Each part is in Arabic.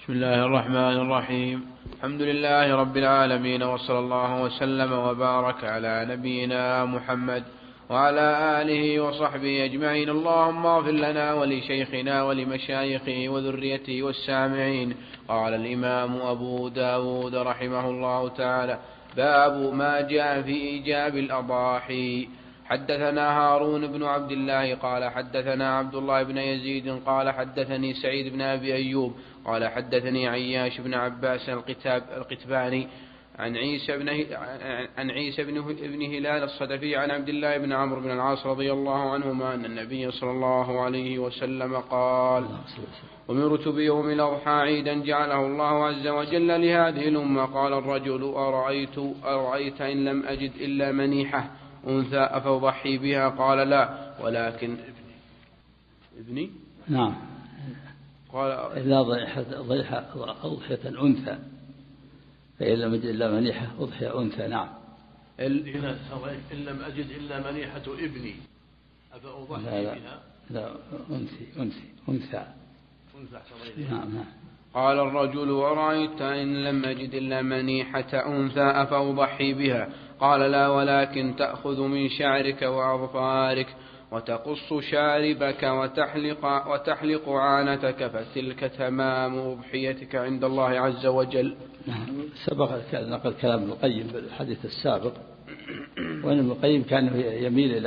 بسم الله الرحمن الرحيم. الحمد لله رب العالمين، وصلى الله وسلم وبارك على نبينا محمد وعلى آله وصحبه أجمعين. اللهم اغفر لنا ولشيخنا ولمشايخه وذريته والسامعين. قال الإمام أبو داود رحمه الله تعالى: باب ما جاء في إيجاب الأضاحي. حدثنا هارون بن عبد الله قال حدثنا عبد الله بن يزيد قال حدثني سعيد بن أبي أيوب قال حدثني عياش بن عباس القتباني عن عيسى بن هلال الصدفي عن عبد الله بن عمرو بن العاص رضي الله عنهما أن النبي صلى الله عليه وسلم قال: أمرت بيوم الأضحى عيدا جعله الله عز وجل لهذه الأمة. قال الرجل: أرأيت إن لم أجد إلا منيحة أنثى أفأضحي بها؟ قال: لا، ولكن ابني. نعم. قال: إلا أضحية أنثى، فإن لم أجد إلا منيحة أضحية أنثى. نعم. إن لم أجد إلا منيحة ابني أفأضحي بها؟ لا، أنثى. نعم. قال الرجل: أرأيت إن لم أجد إلا منيحة أنثى أفأضحي بها؟ قال: لا، ولكن تأخذ من شعرك وأظفارك وتقص شاربك وتحلق عانتك، فتلك تمام أضحيتك عند الله عز وجل. سبق نقل كلام ابن القيم بالحديث السابق، وأن ابن القيم كان يميل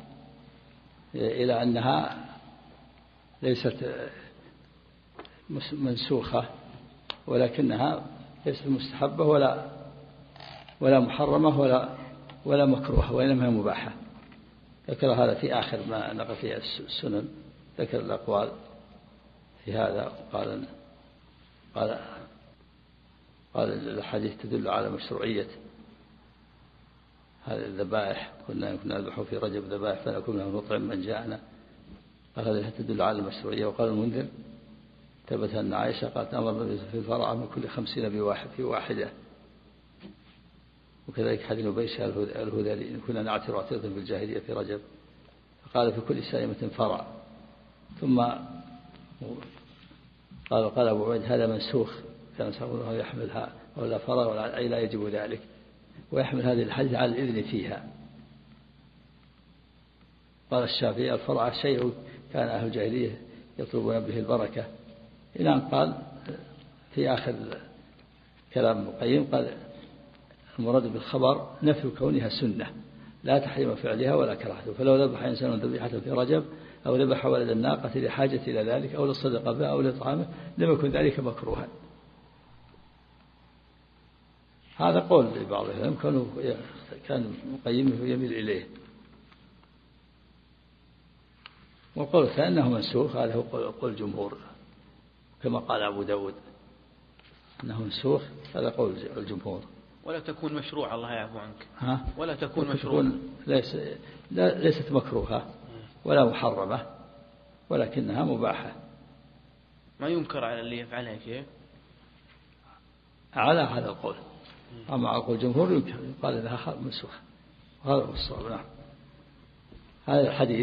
إلى أنها ليست منسوخة، ولكنها ليست مستحبة ولا محرمة ولا مكروهة، وإنما هي مباحة. ذكر هذا في آخر ما نقل فيه السنن، ذكر الأقوال في هذا، قال الحديث تدل على مشروعية هذه الذبائح. كنا نذبح في رجب ذبائح فنكون له نطعم من جاءنا. قال هذه تدل على المشروعية. وقال المنذر: ثبت أن عائشة قالت: أمر في الفرع من كل 50 في واحدة. وكذلك حديث أبيش الهذلي: إن كنا نعتر عترة في الجاهلية في رجب، فقال: في كل سائمة فرع. ثم قال أبو عبيد: هذا منسوخ، كان سأقوله يحملها ولا فرع أي لا يجب ذلك، ويحمل هذه الحديث على الإذن فيها. قال الشافعي: الفرع شيء كان أهل الجاهلية يطلبون به البركة. إلى أن قال في آخر كلام ابن القيم: قال المراد بالخبر نفي كونها سنة، لا تحريم فعلها ولا كراهته. فلو ذبح إنسان ذبيحة في رجب أو ذبح ولد الناقة لحاجة إلى ذلك أو للصدقة بها أو لطعامه لم يكن ذلك مكروها. هذا قول لبعضهم كان مقيمه يميل إليه. وقول الثاني أنه منسوخ، هذا هو قول الجمهور، كما قال أبو داود أنه منسوخ، هذا قول الجمهور. ولا تكون مشروعة، الله يعفو عنك. ولا تكون مشروعة، ليست مكروهة ولا محرمة، ولكنها مباحة. ما ينكر على اللي يفعلها شيء على هذا القول. أما على قول الجمهور ينكر، قال لها منسوخة، وهذا هو الصواب. نعم. هذا الحديث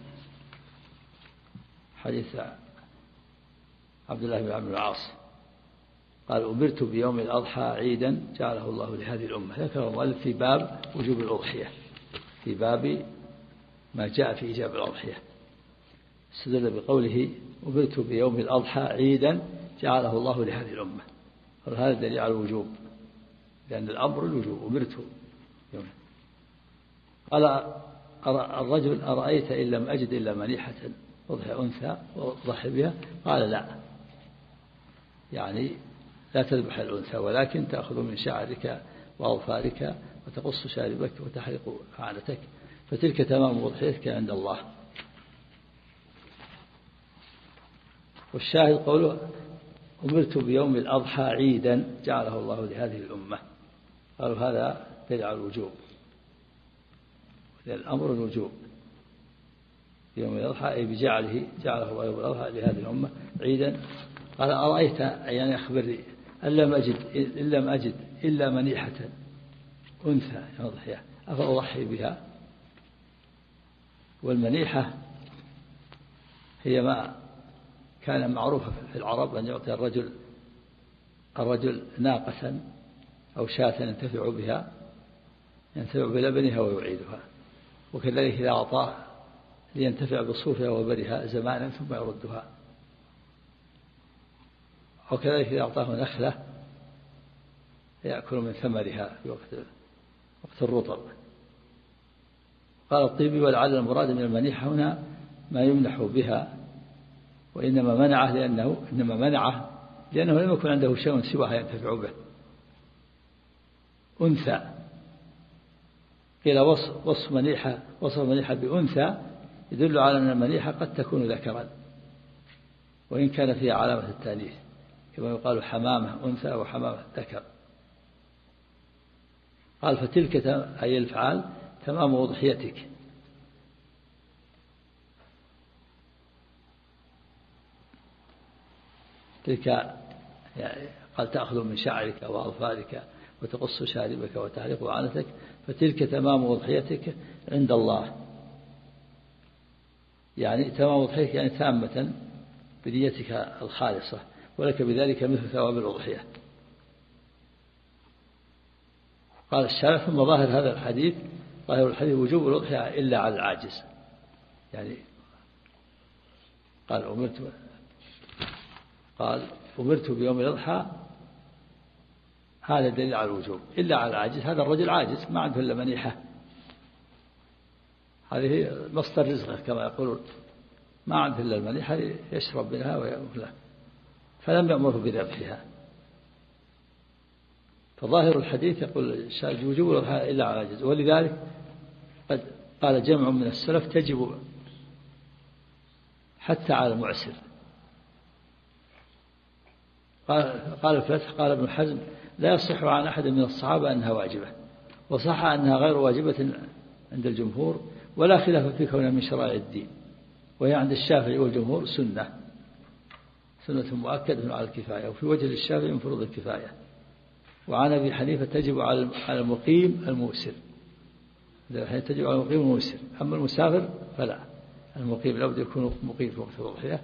حديث عبد الله بن عمرو بن العاص قال: أمرت بيوم الأضحى عيدا جعله الله لهذه الأمة. ذكر المؤلف في باب وجوب الأضحية، في باب ما جاء في إيجاب الأضحية. استدل بقوله: أمرت بيوم الأضحى عيدا جعله الله لهذه الأمة. هذا دليل على الوجوب، لأن الأمر الوجوب. أمرت يوم. قال الرجل: أرأيت إن لم أجد إلا منيحة أضحي أنثى وأضحي بها؟ قال: لا، يعني لا تذبح الأنثى، ولكن تأخذ من شعرك وأظفارك وتقص شاربك وتحلق عانتك، فتلك تمام أضحيتك عند الله. والشاهد قوله: أمرت بيوم الأضحى عيدا جعله الله لهذه الأمة. قالوا هذا دليل على الوجوب، الأمر الوجوب. يوم الأضحى أي جعله الله يوم الأضحى لهذه الأمة عيدا. قال: أرأيت، يعني أخبرني، إن لم أجد إلا منيحة أنثى أضحية أفأضحي بها؟ والمنيحة هي ما كان معروفة في العرب، أن يعطي الرجل الرجل ناقة أو شاة ينتفع بلبنها ويعيدها، وكذلك إذا أعطاه لينتفع بصوفها وبرها زمانا ثم يردها، وكذلك إذا أعطاه نخلة يأكل من ثمرها في وقت الرطب. قال الطيبي: ولعل المراد من المنيحة هنا ما يمنح بها، وإنما منعه لأنه لم يكن عنده شيء سواها ينتفع به. أنثى، قيل وصف منيحة بأنثى يدل على أن المنيحة قد تكون ذكرا وإن كان فيها علامة التأنيث، كما يقال حمامة أنثى وحمامة ذكر. قال: فتلك أي الأفعال تمام أضحيتك. تلك يعني قال: تأخذ من شعرك وأظفارك وتقص شاربك وتحلق عنتك، فتلك تمام أضحيتك عند الله. يعني تمام أضحيتك يعني تامة بنيتك الخالصة، ولك بذلك مثل ثواب الأضحية. قال الشارح: ثم ظاهر هذا الحديث، ظاهر الحديث وجوب الأضحية إلا على العاجز. يعني قال: أمرت بيوم الأضحى، هذا دليل على الوجوب إلا على العاجز. هذا الرجل عاجز ما عنده إلا منيحة، هذه مصدر رزقه كما يقولون، ما عنده إلا المنيحة يشرب منها ويأكلها، فلم يأمره بذبحها. فظاهر الحديث يقول وجوب الأضحية إلا على العاجز، ولذلك قد قال جمع من السلف تجب حتى على المعسر. قال الفتح: قال ابن حزم: لا يصح عن أحد من الصحابة أنها واجبة، وصح أنها غير واجبة عند الجمهور، ولا خلاف في كونها من شرائع الدين، وهي عند الشافعي والجمهور سنة مؤكدة على الكفاية، وفي وجه الشافعي من فروض الكفاية. وعن أبي حنيفة تجب على المقيم المؤسر، تجب على المقيم المؤسر، أما المسافر فلا. المقيم لابد يكون مقيم في وقت الأضحية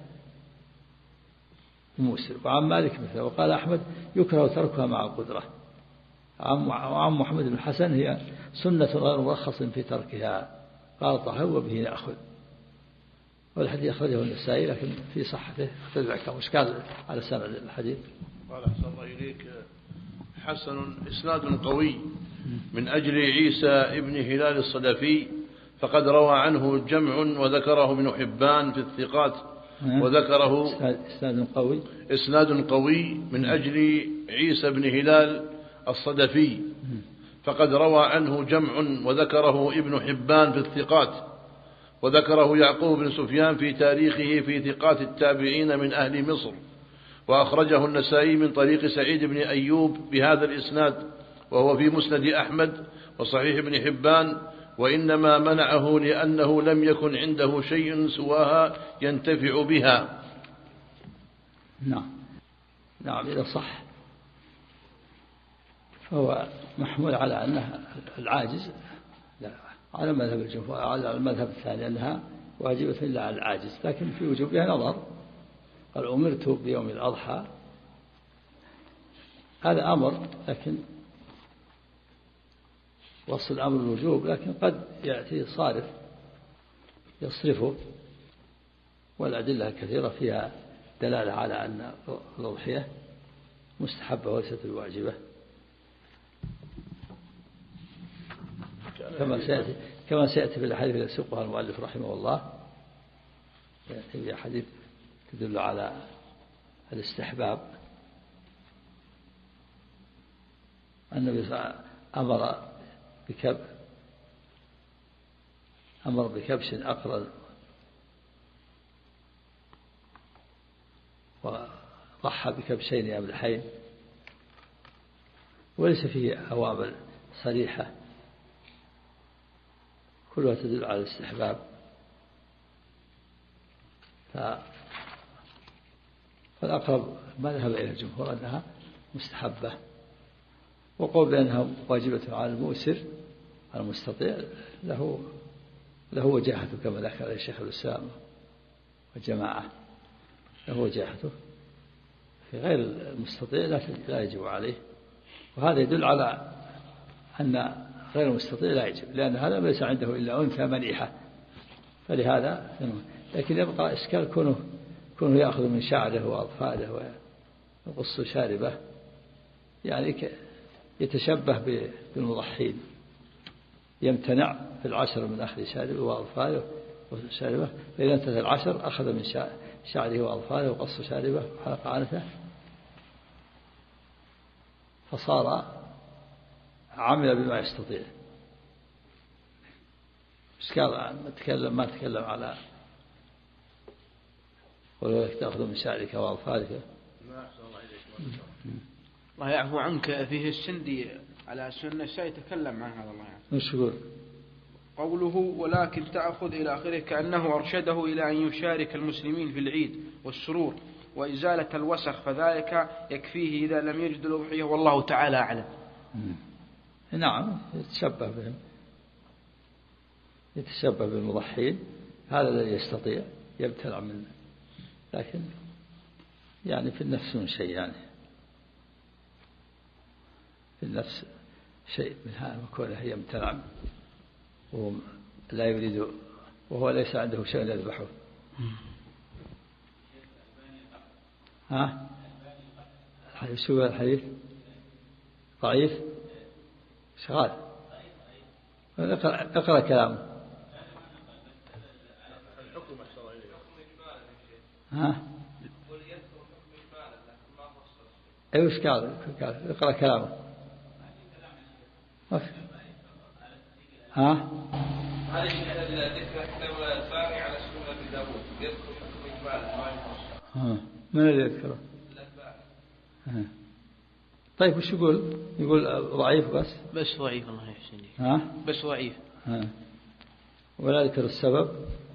المؤسر. وعن مالك مثله. وقال أحمد: يكره تركها مع القدرة. وعن محمد بن حسن: هي سنة غير مرخص في تركها. قال طه: وبه نأخذ. والحديث أخرجه النسائي لكن في صحته اختلف مشكال على سند الحديث. قال: أحسن الله إليك، حسن إسناد قوي من أجل عيسى ابن هلال الصدفي، فقد روى عنه جمع وذكره ابن حبان في الثقات، وذكره إسناد قوي من أجل عيسى بن هلال الصدفي، فقد روى عنه جمع وذكره ابن حبان في الثقات، وذكره يعقوب بن سفيان في تاريخه في ثقات التابعين من أهل مصر، وأخرجه النسائي من طريق سعيد بن أيوب بهذا الإسناد، وهو في مسند أحمد وصحيح ابن حبان، وإنما منعه لأنه لم يكن عنده شيء سواها ينتفع بها. نعم إذا صح فهو محمول على أنه العاجز، لا على مذهب الجمهور، على المذهب الثاني أنها واجبة إلا على العاجز، لكن في وجوبها نظر. قال: أمرت بيوم الأضحى، هذا أمر، لكن وصل الأمر الوجوب، لكن قد يأتي صارف يصرفه، والأدلة كثيرة فيها دلالة على أن الأضحية مستحبة وليست الواجبة، كما سيأتي في الحديث الذي سوقها المؤلف رحمه الله. يأتي حديث تدل على الاستحباب. النبي صلى الله عليه وسلم أمر بكبش أقرن، وضحى بكبشين أملحين، وليس فيه أوامر صريحة، كلها تدل على الاستحباب. فالأقرب ما ذهب إلى الجمهور أنها مستحبة، وقول بأنها واجبة على المؤسر المستطيع له وجاهته، كما ذكر الشيخ الإسلام وجماعة له وجاهته في غير المستطيع لا يجب عليه، وهذا يدل على أن غير المستطيع لا يجب، لأن هذا ليس عنده إلا أنثى مليحة، فلهذا. لكن يبقى إشكال كونه يأخذ من شعره وأظفاره ويقص شاربه، يعني يتشبه بالمضحين، يمتنع في العشر من أخذ شاربه وأظفاره وشاربه، فإذا انتهى العشر أخذ من شعره وأظفاره وقص شاربه وحلق عنته، فصار عمل بما يستطيع. إشكال ما تكلم على ولو تأخذ من شعرك وأظفارك. الله يعفو عنك، فيه السندي على سنة الشاي يتكلم عن هذا. الله يعفو. مش يقول قوله ولكن تأخذ إلى آخره، كأنه أرشده إلى أن يشارك المسلمين في العيد والسرور وإزالة الوسخ، فذلك يكفيه إذا لم يجد الأضحية، والله تعالى أعلم. نعم، يتشبه بالمضحين، هذا الذي يستطيع يبتلع منه، لكن يعني في النفس من شيء، يعني في النفس شيء من هذا، وكونه يمتنع وهو لا يريد، وهو ليس عنده شيء يذبحه. شو الحديث؟ ضعيف شغال. اقرأ كلامه. ايش قال؟ اقرأ كلامه. هذا الشيء الذي ذكر الباري على سنة أبي داود يذكر حكم إجمال ما يخص. من الذي يذكره؟ طيب وش يقول؟ يقول ضعيف بس ضعيف. الله يحسن. بس ضعيف. ولا يذكر السبب.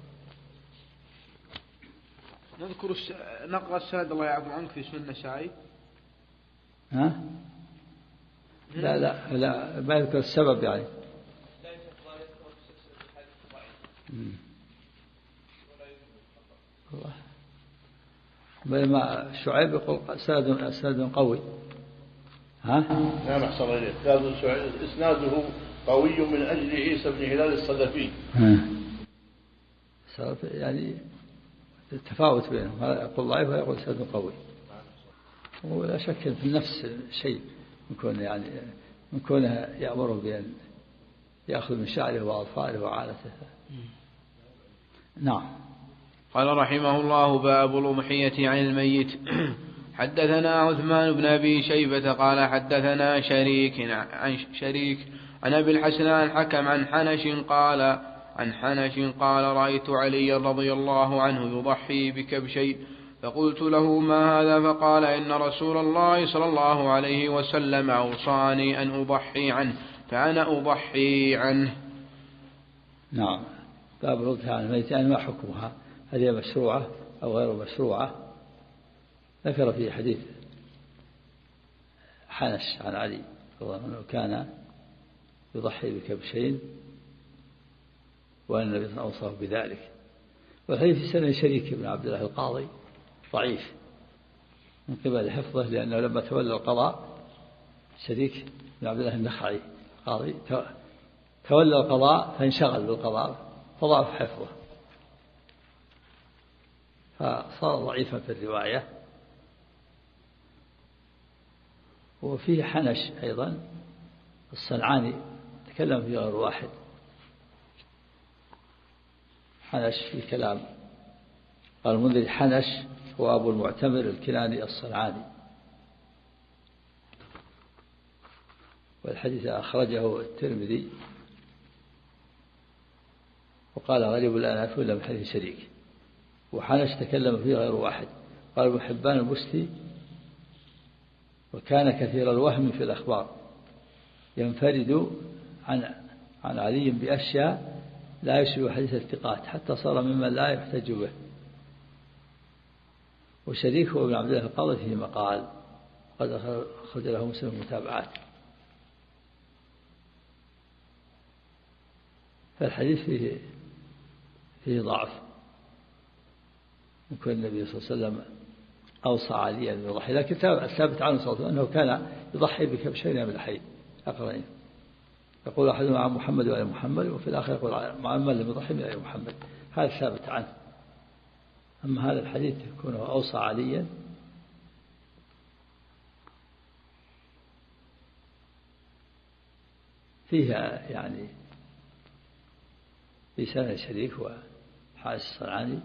نذكر نقرأ السند الله يعفو عنك في سنة شاي. لا ما يذكر السبب يعني. الله. بينما شعيب يقول سند قوي. نعم أحسن إليك. إسناده قوي من أجل عيسى بن هلال الصدفي. يعني التفاوت بينهم، هذا يقول ضعيف ويقول سند قوي، ولا شك في النفس شيء من كونه يأمره بأن يأخذ من شعره وأظفاره وعالته. نعم. قال رحمه الله: باب الأضحية عن الميت. حدثنا عثمان بن أبي شيبة قال حدثنا شريك عن أبي الحسن حكم عن حنش قال رأيت علي رضي الله عنه يضحي بكبشين، فقلت له ما هذا؟ فقال إن رسول الله صلى الله عليه وسلم أوصاني أن أضحي عنه فأنا أضحي عنه. نعم. باب الأضحية عن الميت، يعني ما حكمها؟ هل هي مشروعة أو غير مشروعة؟ ذكر في حديث حنش عن علي رضي الله عنه كان يضحي بكبشين وأن النبي أوصاه بذلك. والحديث في سنة شريك بن عبد الله القاضي ضعيف من قبل حفظه، لأنه لما تولى القضاء شريك بن عبد الله النخعي قاضي تولى القضاء فانشغل بالقضاء فضعف حفظه، فصار ضعيفا في الرواية. وفيه حنش أيضا الصنعاني تكلم فيه غير واحد. حنش في كلام قال المنذري حنش هو أبو المعتمر الكناني الصنعاني، والحديث أخرجه الترمذي وقال غريب لا نعرفه إلا من حديث شريك. وحنش تكلم فيه غير واحد، قال ابن حبان البستي وكان كثير الوهم في الأخبار ينفرد عن علي بأشياء لا يشبه حديث الثقات حتى صار ممن لا يحتج به. وشريك هو ابن عبد الله القاضي فيه مقال قد أخرج له مسلم المتابعات. فالحديث فيه ضعف، يكون النبي صلى الله عليه وسلم أوصى عليا أن يضحي، لكن الثابت عنه صلى الله عليه وسلم أنه كان يضحي بكبشين من الحي أقرنين، يقول أحدهما عن محمد وآل محمد، وفي الآخر يقول عن من لم يضحي من آل محمد. هذا ثابت عنه. أما هذا الحديث يكون أوصى عليا فيها يعني لسان شريك وحارس الصنعاني،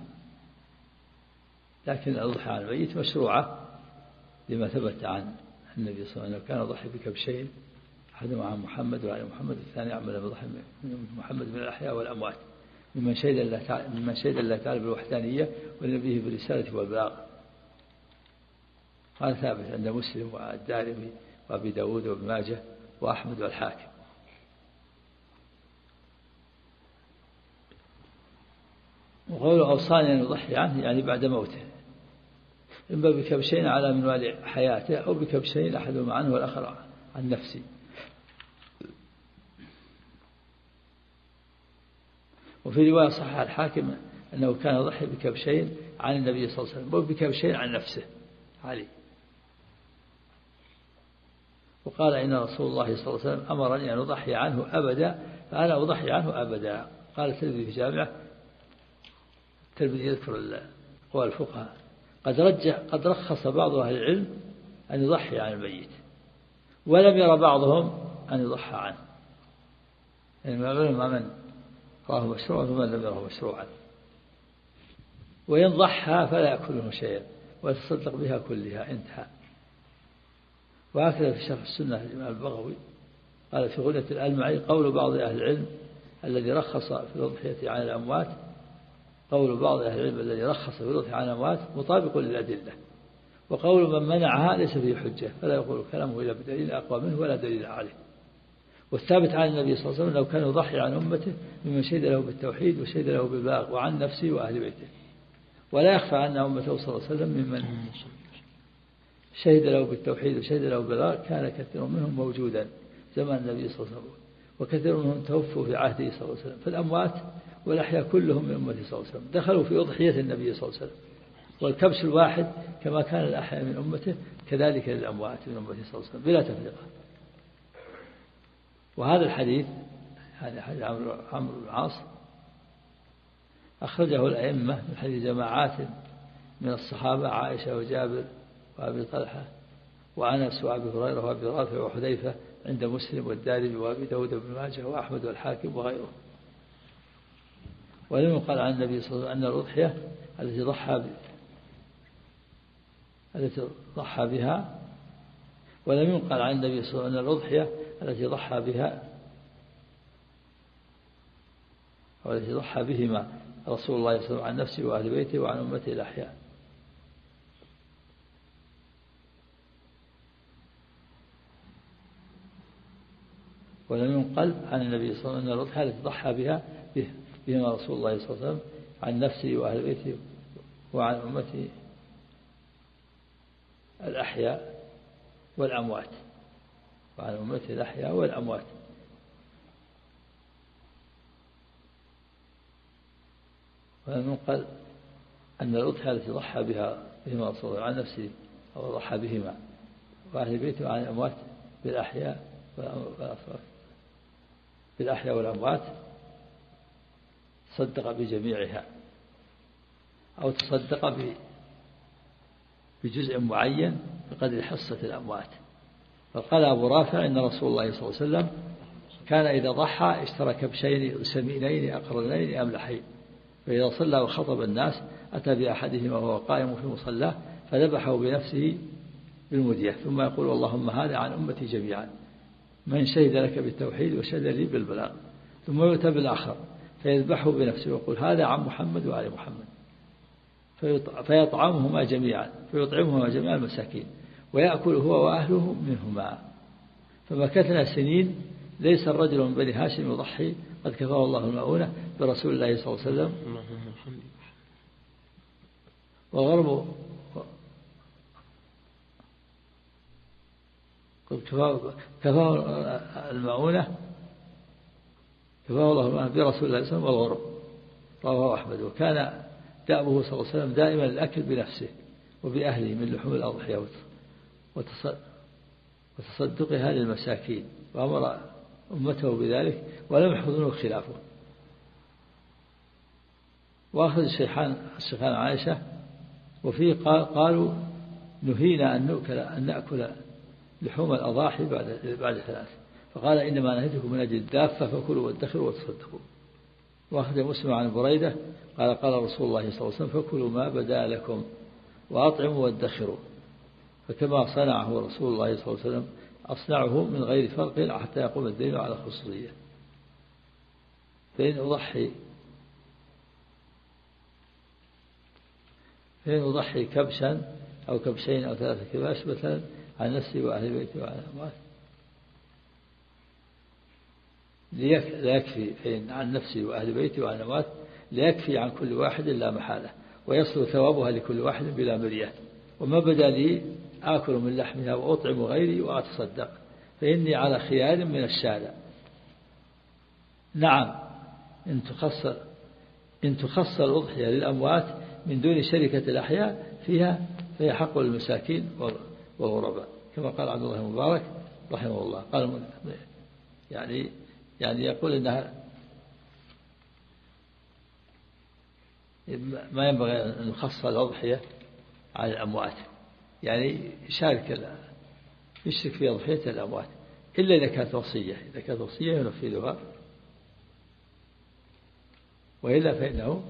لكن الأضحية على الميت مشروعة لما ثبت عن النبي صلى الله عليه وسلم كان يضحي بكبشين، أحدهما عن محمد وعن محمد، الثاني عن من لم يضحي من محمد من الأحياء والأموات، ممن شهد الله تعالى بالوحدانية ولنبيه بالرسالة والبلاغ. هذا ثابت عند مسلم والدارمي وأبي داود وابن ماجه وأحمد والحاكم. وقوله أوصاني أن يضحي عنه يعني بعد موته، إما بكبشين على منوال حياته أو بكبشين أحدهما عنه والآخر عن نفسه. وفي رواية صحيح الحاكم أنه كان يضحي بكبشين عن النبي صلى الله عليه وسلم وبكبشين عن نفسه علي. وقال إن رسول الله صلى الله عليه وسلم أمرني أن أضحي عنه أبدا فأنا أضحي عنه أبدا. قال الترمذي في جامعه، الترمذي يذكر قول الفقهاء قد رخص بعض أهل العلم أن يضحي عن الميت، ولم يرى بعضهم أن يضحى عنه، يعني من راه مشروعا ومن لم يره مشروعا. وإن ضحى فلا يأكله شيئا ويتصدق بها كلها، انتهى. وهكذا في شرح السنة الإمام البغوي قال في غنية الألمعي قول بعض أهل العلم الذي رخص في الأضحية عن الأموات، قول بعض أهل العلم الذي رخص في الأضحية عن الأموات مطابق للأدلة، وقول من منعها ليس فيه حجة، فلا يقول كلامه إلا بدليل أقوى منه ولا دليل عليه. والثابت عن النبي صلى الله عليه وسلم لو كان يضحي عن أمته ممن شهد له بالتوحيد وشهد له بالبلاغ وعن نفسه وأهل بيته. ولا يخفى أن أمته صلى الله عليه وسلم ممن شهد له بالتوحيد وشهد له بالبلاغ كان كثير منهم موجودا زمان النبي صلى الله عليه وسلم، وكثير منهم توفوا في عهده صلى الله عليه وسلم. فالأموات والأحياء كلهم من أمته صلى الله عليه وسلم دخلوا في أضحية النبي صلى الله عليه وسلم. والكبش الواحد كما كان الأحياء من أمته كذلك للأموات من أمته صلى الله عليه وسلم بلا تفرقة. وهذا الحديث يعني حديث عمرو بن العاص أخرجه الأئمة من حديث جماعات من الصحابة عائشة وجابر وأبي طلحة وأنس وأبي هريرة وأبي رافع وحذيفة عند مسلم والدارمي وأبي داود بن ماجه وأحمد والحاكم وغيره. ولم يقال عن النبي صلى الله عليه وسلم أن الأضحية التي ضحى بها، ولم يقال عن النبي صلى الله عليه وسلم أن الأضحية التي ضحى بها أو التي ضحى بهما رسول الله صلى الله عليه وسلم عن نفسه وأهل بيته وعن أمته الأحياء. ولم ينقل عن النبي صلى الله عليه وسلم أن الأضحية التي ضحى بهما رسول الله صلى الله عليه وسلم عن نفسه وأهل بيته وعن أمته الأحياء والأموات، وعن أمته الأحياء والأموات. ولم ينقل أن الأضحية التي ضحى بهما رسول الله عن نفسه أو ضحى بهما وأهل بيته وعن الأموات بالأحياء والأموات تصدق بجميعها أو تصدق بجزء معين بقدر حصة الأموات. فقال أبو رافع إن رسول الله صلى الله عليه وسلم كان إذا ضحى اشترى كبشين سمينين أقرنين أملحين، فإذا صلى وخطب الناس أتى بأحدهما وهو قائم في مصلاه فذبحه بنفسه بالمدية، ثم يقول اللهم هذا عن أمتي جميعا من شهد لك بالتوحيد وشهد لي بالبلاغ، ثم يؤتى بالآخر فيذبحه بنفسه ويقول هذا عن محمد وآل محمد، فيطعمهما جميعا المساكين ويأكل هو وأهله منهما. فمكثنا سنين ليس الرجل من بني هاشم يضحي قد كفاه الله المؤونة برسول الله صلى الله عليه وسلم. وغرب كفاه المؤونة كفاه الله المؤونة برسول الله صلى الله عليه وسلم والغرب، رواه أحمد. وكان دأبه صلى الله عليه وسلم دائما الأكل بنفسه وبأهله من لحوم الأضحية وتصدقها للمساكين، وأمر أمته بذلك ولم يحفظونه خلافه. وأخذ الشيخان عائشة وفيه قالوا نهينا أن نأكل لحوم الأضاحي بعد 3، فقال إنما نهيتكم من أجل الدافة فكلوا وادخروا وتصدقوا. وأخذ مسلم عن بريدة قال رسول الله صلى الله عليه وسلم فكلوا ما بدا لكم وأطعموا وادخروا، فكما صنعه رسول الله صلى الله عليه وسلم أصنعه من غير فرق حتى يقوم الدين على خصوصية. فإن أضحي كبشا أو كبشين أو 3 كباش مثلا عن نفسي وأهل بيتي وعن أموات لا يكفي، فإن عن نفسي وأهل بيتي وعن أموات لا يكفي عن كل واحد لا محالة، ويصل ثوابها لكل واحد بلا مرية. وما بدا لي آكل من لحمها وأطعم غيري وأتصدق، فإني على خيار من الشارع. نعم إن تخص الأضحية للأموات من دون شركة الأحياء فيها فهي حق للمساكين والغرباء، كما قال عبد الله المبارك رحمه الله. قال يعني يقول إنها ما ينبغي أن يخص الأضحية على الأموات، يعني يشرك في أضحية الأموات إلا إذا كانت وصية ينفذها، وإلا فإنه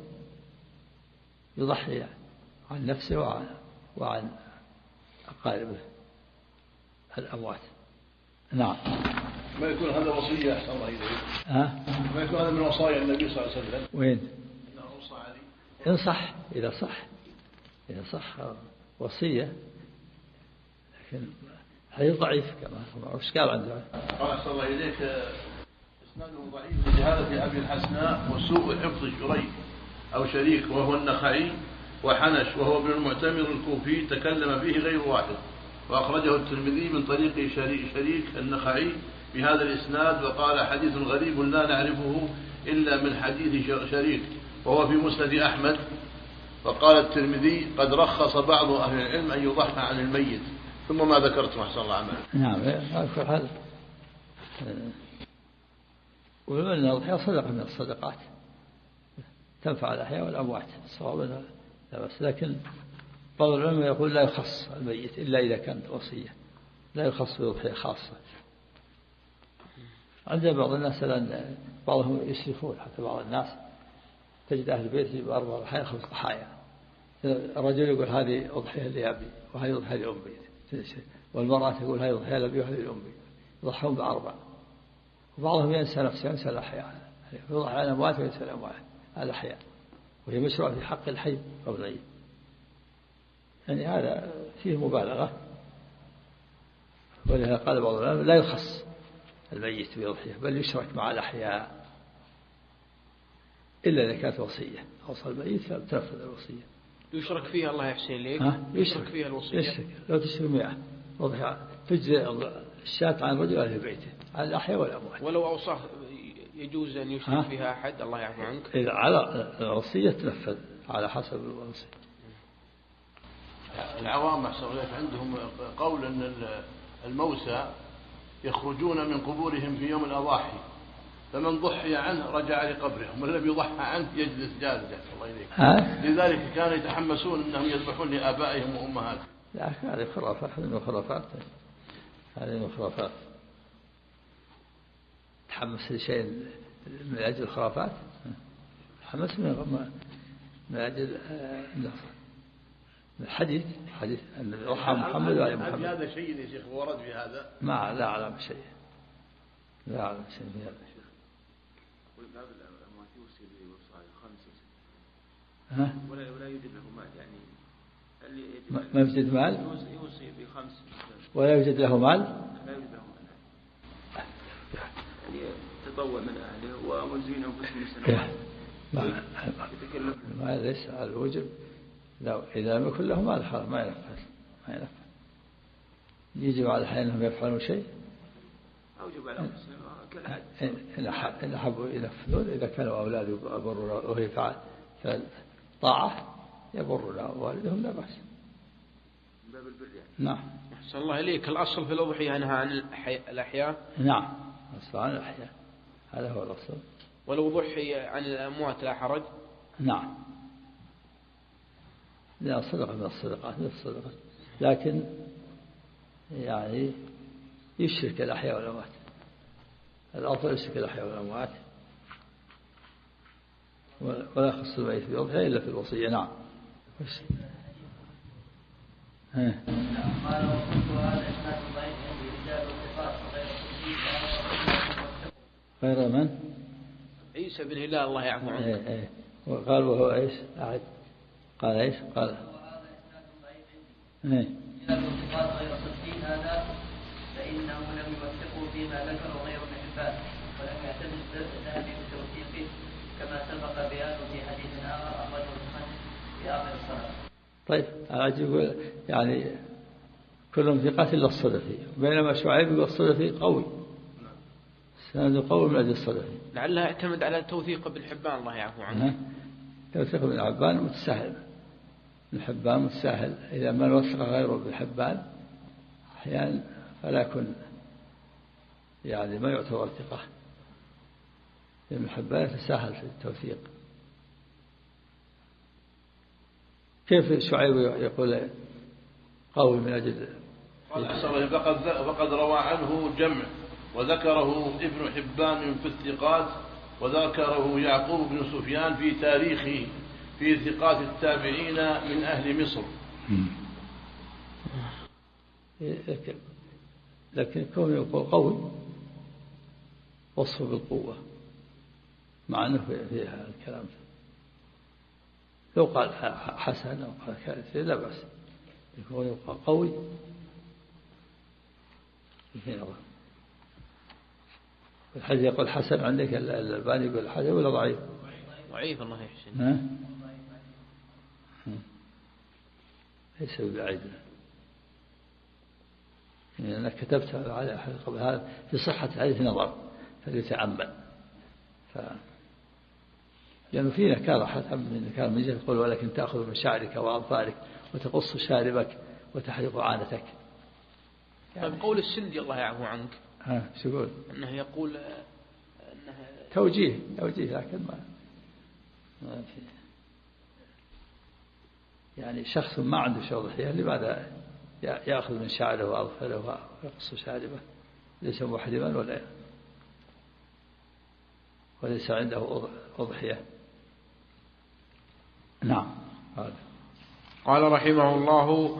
يضحي عن نفسه وعن أقاربه الأموات. نعم. ما يكون هذا وصية أحسن الله إليه؟ ما يكون هذا من وصايا النبي صلى الله عليه وسلم؟ وين؟ إن صح، إذا صح وصية، لكن هذا ضعيف كما إشكال عنده. قال أحسن الله إليك إسناده ضعيف لجهالة أبي الحسناء وسوء حفظ شريك أو شريك وهو النخعي، وحنش وهو ابن المعتمر الكوفي تكلم فيه غير واحد، وأخرجه الترمذي من طريق شريك النخعي بهذا الإسناد، وقال حديث غريب لا نعرفه إلا من حديث شريك وهو في مسند أحمد. وقال الترمذي قد رخص بعض أهل العلم أن يضحى عن الميت. ثم ما ذكرتم أحسن الله عنه. نعم أذكر هذا، ومن الأضحية صدقة من الصدقات تنفع الأحياء والأموات، الصواب لا بس. لكن بعض العلماء يقول لا يخص الميت إلا إذا كانت وصية، لا يخص بأضحية خاصة. عندنا بعض الناس الآن بعضهم يسرفون، حتى بعض الناس تجد أهل البيت يجيب 4 أضحية 5 ضحايا. الرجل يقول هذه أضحية لأبي وهذه أضحية لأمي، والمرأة تقول هذه أضحية لأبي وهذه لأمي، يضحون ب4. وبعضهم ينسى نفسه، ينسى الأحياء، يضحي على الأموات وينسى الأحياء، وهي مشروع في حق الحي أو الميت. يعني هذا فيه مبالغة، ولهذا قال بعض العلماء لا يخص الميت بأضحية بل يشرك مع الأحياء إلا إذا كانت وصية. أوصى الميت فبتنفذ الوصية. يشرك فيها الله يحسن إليك، يشرك فيها الوصية. يشرك لو تشرك 100 أضحية تجزي الشاة عن رجل أهل بيته على الأحياء والأموات. ولو أوصاه يجوز أن يشرك فيها أحد؟ الله يعفو عنك. إذا على الوصية تنفذ على حسب الوصية. العوام عندهم قول أن الموتى يخرجون من قبورهم في يوم الأضاحي، فمن ضحي عنه رجع لقبرهم، والذي يضحى عنه يجلس جالسا. الله إليك. لذلك كانوا يتحمسون أنهم يذبحون لآبائهم وأمهاتهم. لكن هذه خرافات، هذه من الخرافات. تحمس لشيء من أجل الخرافات، تحمس من أجل الحديث أن روح محمد وعلي محمد. هذا شيء يا شيخ ورد في هذا؟ لا أعلم شيء، لا أعلم شيء في هذا. والباب الأموات يوصي بوصايا 5 ولا يوجد له مال، يعني ما يوجد مال، يوصي ب5 ولا يوجد له مال، لا يوجد له مال، يعني تطوع من أهله وملزمين أنفسهم السنوات. ما ليس على الوجب، إذا لم يكن له مال حرام ما ينفذ. يجب على الحين أنهم يفعلون شيء، أوجب على أنفسهم كالعادة إن أحبوا ينفذون. إذا كانوا أولاد يبرون وهي فعل طاعة يبرون والدهم لا بأس. نعم. أحسن الله إليك. الأصل في الأضحية أنها عن الأحياء. نعم، الأصل عن الأحياء، هذا هو الأصل. ولو ضحي عن الأموات لا حرج. نعم، لا، صدقة من الصدقات، من الصدقة، لكن يعني يشرك الأحياء والأموات، الأفضل يشرك الأحياء والأموات، ولا يخص الميت بالأضحية إلا في الوصية. نعم. قال وقلت هذا إسناد ضعيف عندي رجال وثقات غير من؟ عيسى بن هلال الله يعفو عنه. وقال وهو ايش؟ أعد. قال ايش؟ قال وهذا إسناد ضعيف عندي رجال وثقات غير صدقين، هذا فإنه لم يوثقه فيما ذكر غير ابن حبان، ولم يعتمد الذهبي بتوثيقه كما سبق بيانه في حديث آخر أخرجه الحديث في آخر الصلاة. طيب، يقول يعني كلهم ثقات إلا الصدفي، بينما شعيب يقول الصدفي قوي، سند قوي من أجل الصدفي. لعله يعتمد على توثيق ابن حبان الله يعفو عنه. توثيق ابن حبان متساهل، ابن حبان متساهل، إذا ما وثق غيره ابن حبان أحيانا فلا يكون يعني ما يعتبر ثقة. ابن حبان يتساهل في التوثيق. كيف شعيب يقول قوي من أجل؟ فقد روى عنه جمع، وذكره ابن حبان في الثقات، وذكره يعقوب بن سفيان في تاريخه في ثقات التابعين من أهل مصر. لكن كونه يقول قوي وصفه بالقوة، مع أنه فيها الكلام. لو قال حسن أو قال كارث لا بأس، يكون يبقى قوي في نظر. الحديث يقول حسن عندك، الألباني يقول حسن ولا ضعيف؟ ضعيف الله يحسن. ليس ببعيد، يعني أنا كتبت على قبل هذا في صحة حديث نظر فليتأمل. لأنه في نكارة حتى من نكارة من جهة يقول ولكن تأخذ من شعرك وأظفارك وتقص شاربك وتحلق عانتك. يعني طيب قول السندي الله يعفو عنك شو يقول؟ أنه يقول أنه توجيه لكن ما في يعني شخص ما عنده شغل ضحية لماذا يأخذ من شعره وأظفاره ويقص شاربه؟ ليس محرما وليس عنده أضحية. نعم. قال رحمه الله: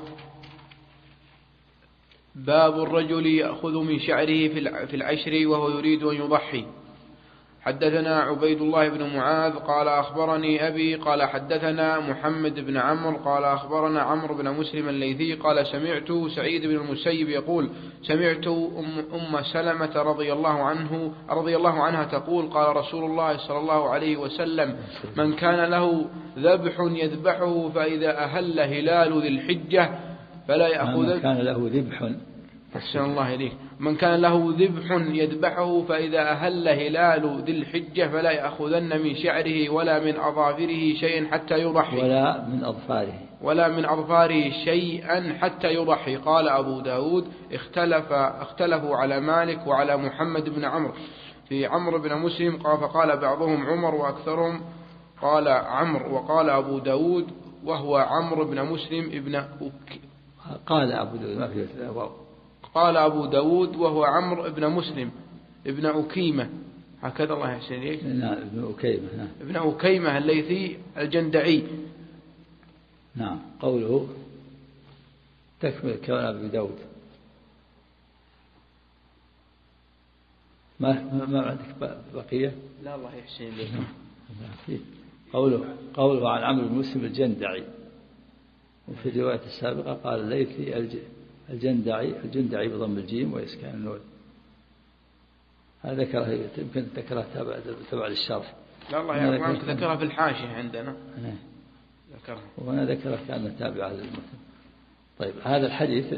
باب الرجل يأخذ من شعره في العشر وهو يريد أن يضحي. حدثنا عبيد الله بن معاذ قال أخبرني أبي قال حدثنا محمد بن عمرو قال أخبرنا عمرو بن مسلم الليثي قال سمعت سعيد بن المسيب يقول سمعت أم سلمة رضي الله عنها تقول قال رسول الله صلى الله عليه وسلم: من كان له ذبح يذبحه فإذا أهل هلال ذي الحجة فلا يأخذ. من كان له ذبح، أحسن الله إليك. من كان له ذبح يذبحه فإذا أهل هلال ذي الحجة فلا يأخذن من شعره ولا من أظافره شيئا حتى يضحي. ولا من أظفاره شيئا حتى يضحي. قال أبو داود: اختلفوا على مالك وعلى محمد بن عمرو في عمرو بن مسلم فقال بعضهم عمر وأكثرهم قال عمرو. وقال أبو داود وهو عمرو بن مسلم قال أبو داود ما في قال أبو داود وهو عمرو بن مسلم ابن أكيمة، هكذا الله يحسن إليك. نعم، ابن أكيمة الليثي الجندعي. نعم. قوله تكمل كلام أبي داود. ما عندك بقية؟ لا الله يحسن إليك. قوله عن عمرو بن مسلم الجندعي، وفي الرواية السابقة قال الليثي الجندعي بضم الجيم وإسكان النون. هذا ذكره، يمكن ذكره تبع للشرح. لا الله يعلم، ذكرها في الحاشية عندنا. ذكرها وأنا ذكره كأنه تابع للمتن. طيب، هذا الحديث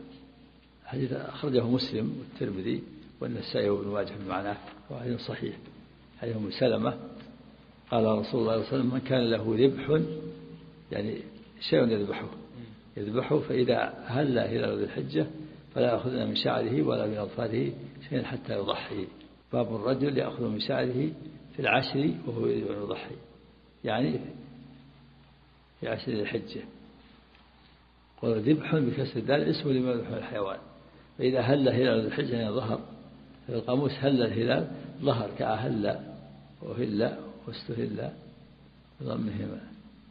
أخرجه مسلم والترمذي والنسائي وابن ماجه بمعناه، وحديث صحيح. حديث أم سلمة قال رسول الله صلى الله عليه وسلم: من كان له ذبح، يعني شيء يذبحه، يذبحه، فإذا هل هلال ذي الحجة فلا يأخذن من شعره ولا من أظفاره شيئا حتى يضحي. باب الرجل يأخذ من شعره في العشر وهو يريد أن يضحي، يعني في عشر ذي الحجة. قال ذبح بكسر الدال اسم لما يذبح الحيوان. فإذا هل هلال ذي الحجة يعني ظهر، في القاموس هل الهلال ظهر كأهل وهل واستهل بضمهما.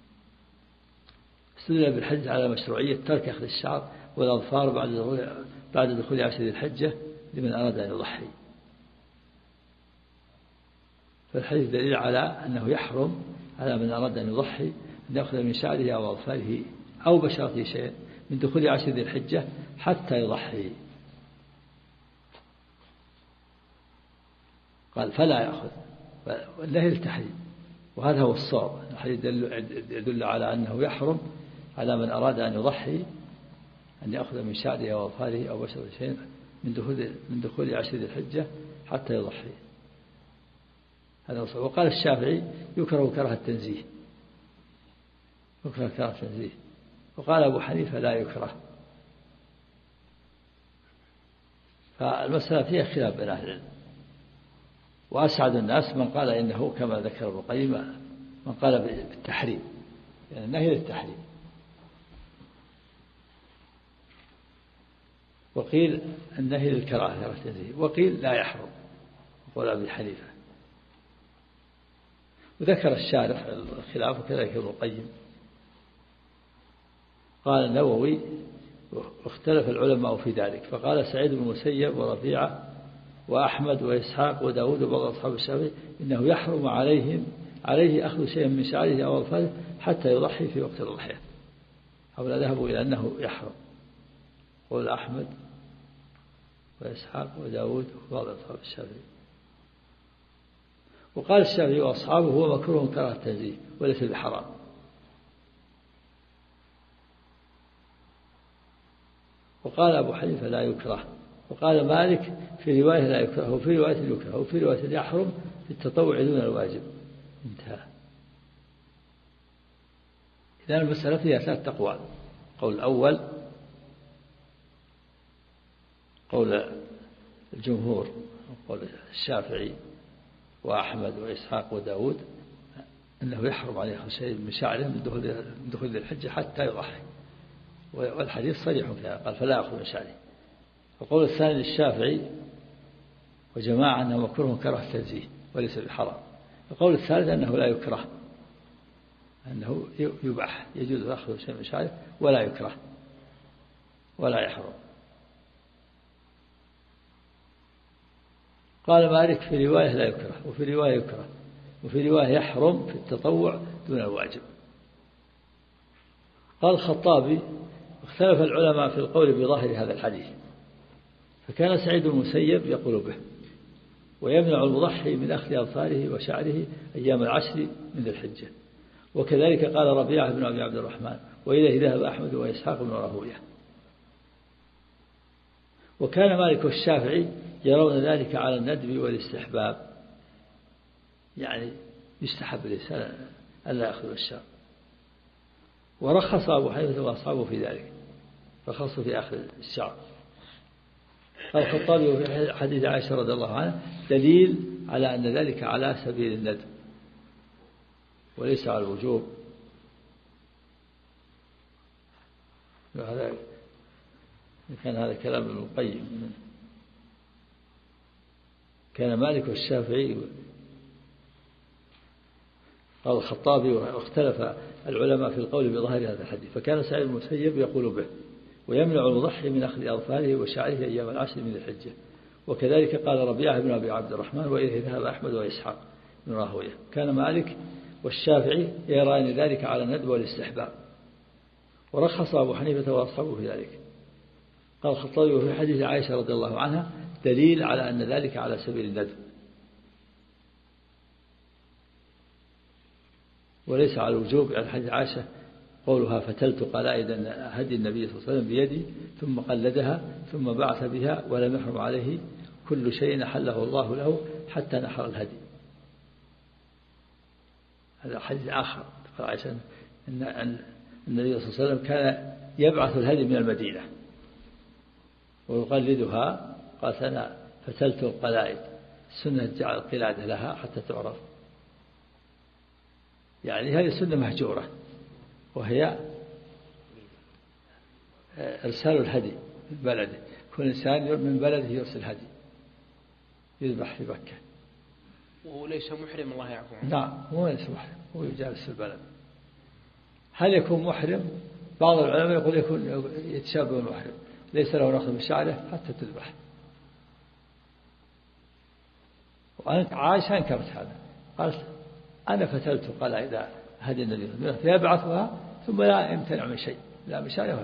استدل بالحج على مشروعية ترك أخذ الشعر والأظفار بعد دخول عشر ذي الحجة لمن أراد أن يضحي. فالحديث دليل على أنه يحرم على من أراد أن يضحي أن يأخذ من شعره أو أظفاره أو بشرته شيء من دخول عشر ذي الحجة حتى يضحي. قال فلا يأخذ، والنهي التحريم، وهذا هو الصواب. الحديث يدل على أنه يحرم على من أراد أن يضحي أن يأخذ من شعره أو أظفاره أو بشرته شيء من دخول عشر ذي الحجة حتى يضحي. هذا الصواب. وقال الشافعي يكره كراهة التنزيه، يكره كراهة التنزيه. وقال أبو حنيفة لا يكره. فالمسألة فيها خلاف بين أهل العلم، وأسعد الناس من قال إنه كما ذكر ابن القيم من قال بالتحريم، يعني النهي للتحريم. وقيل النهي للكراهة وقيل لا يحرم، قول أبي حنيفة. وذكر الشارح الخلاف وكذلك ابن القيم. قال النووي اختلف العلماء في ذلك، فقال سعيد بن المسيب وربيعة وأحمد وإسحاق وداود وبعض أصحاب الشافعي إنه يحرم عليه أخذ شيء من شعره أو أظفاره حتى يضحي في وقت الأضحية. هؤلاء ذهبوا إلى أنه يحرم، قول أحمد وإسحاق وداود وبعض أصحاب الشافعي. وقال الشافعي وأصحابه هو مكروه كراهة التنزيه وليس بحرام. وقال أبو حنيفة لا يكره. وقال مالك في رواية لا يكره وفي رواية يكره وفي رواية يحرم في التطوع دون الواجب. انتهى. إذن المسألة فيها ثلاث أقوال. قول الأول قول الجمهور، قول الشافعي وأحمد وإسحاق وداود أنه يحرم عليه شيء من شعره من دخول الحجة حتى يضحي، والحديث صريح فيها، قال فلا يأخذ من شعره. وقول الثاني للشافعي وجماعة أنه مكروه كراهة التنزيه وليس بحرام. القول الثالث أنه لا يكره، أنه يباح يجوز أخذ شيء من شعره ولا يكره ولا يحرم. قال مالك في رواية لا يكره وفي رواية يكره وفي رواية يحرم في التطوع دون الواجب. قال الخطابي اختلف العلماء في القول بظاهر هذا الحديث، فكان سعيد المسيب يقول به ويمنع المضحي من أخذ أظفاره وشعره أيام العشر من ذي الحجة، وكذلك قال ربيعة بن أبي عبد الرحمن وإليه ذهب أحمد وإسحاق بن راهويه. وكان مالك والشافعي يرون ذلك على الندب والاستحباب، يعني يستحب الإنسان ألا يأخذ الشعر. ورخص أبو حنيفة وأصحابه في ذلك، رخصوا في أخذ الشعر. قال الخطابي في حديث عائشة رضي الله عنها دليل على أن ذلك على سبيل الندب وليس على الوجوب. كان هذا كلام ابن القيم. كان مالك والشافعي قال الخطابي واختلف العلماء في القول بظاهر هذا الحديث، فكان سعيد المسيب يقول به ويمنع المضحي من أخذ أظفاره وشعره أيام العشر من الحجة، وكذلك قال ربيعة بن أبي عبد الرحمن وإليه ذهب أحمد وإسحاق بن راهويه. كان مالك والشافعي يران ذلك على الندب والاستحباب، ورخص أبو حنيفة وأصحابه في ذلك. قال الخطابي وفي حديث عائشة رضي الله عنها دليل على أن ذلك على سبيل الندب وليس على الوجوب. عن حديث عائشة قولها فتلت قلائد هدي النبي صلى الله عليه وسلم بيدي ثم قلدها ثم بعث بها ولم يحرم عليه كل شيء أحله الله له حتى نحر الهدي. هذا حديث آخر. قال عائشة أن النبي صلى الله عليه وسلم كان يبعث الهدي من المدينة ويقلدها. قال أنا فتلت القلائد، السنة جعل القلادة لها حتى تعرف، يعني هذه سنة مهجورة، وهي إرسال الهدي من بلده. كل إنسان من بلده يرسل هدي يذبح في مكة. وليس محرم الله يعفو عنه. نعم هو ليس محرم، هو يجالس في البلد. هل يكون محرم؟ بعض العلماء يقول يكون يتشابه المحرم، ليس له نخل من شعره حتى تذبح. عائشة أنكرت هذا، قالت أنا فتلت قلائد هدي النبي فيبعثها ثم لا يمتنع من شيء، لا من شعره.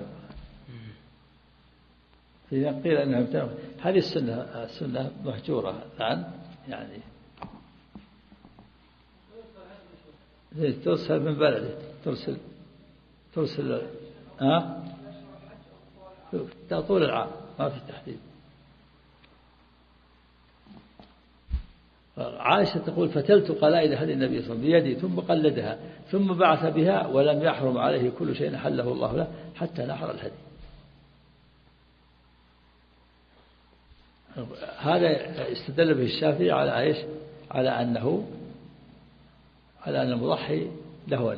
إذا قيل أنها يمتنع، هذه السنة مهجورة الآن، يعني ترسل من بلده، ترسل طول العام ما في تحديد. عائشة تقول فتلت قلائد هدي النبي صلى الله عليه وسلم بيدي ثم قلدها ثم بعث بها ولم يحرم عليه كل شيء حله الله له حتى نحر الهدي. هذا استدل به الشافعي على ايش؟ على أن المضحي له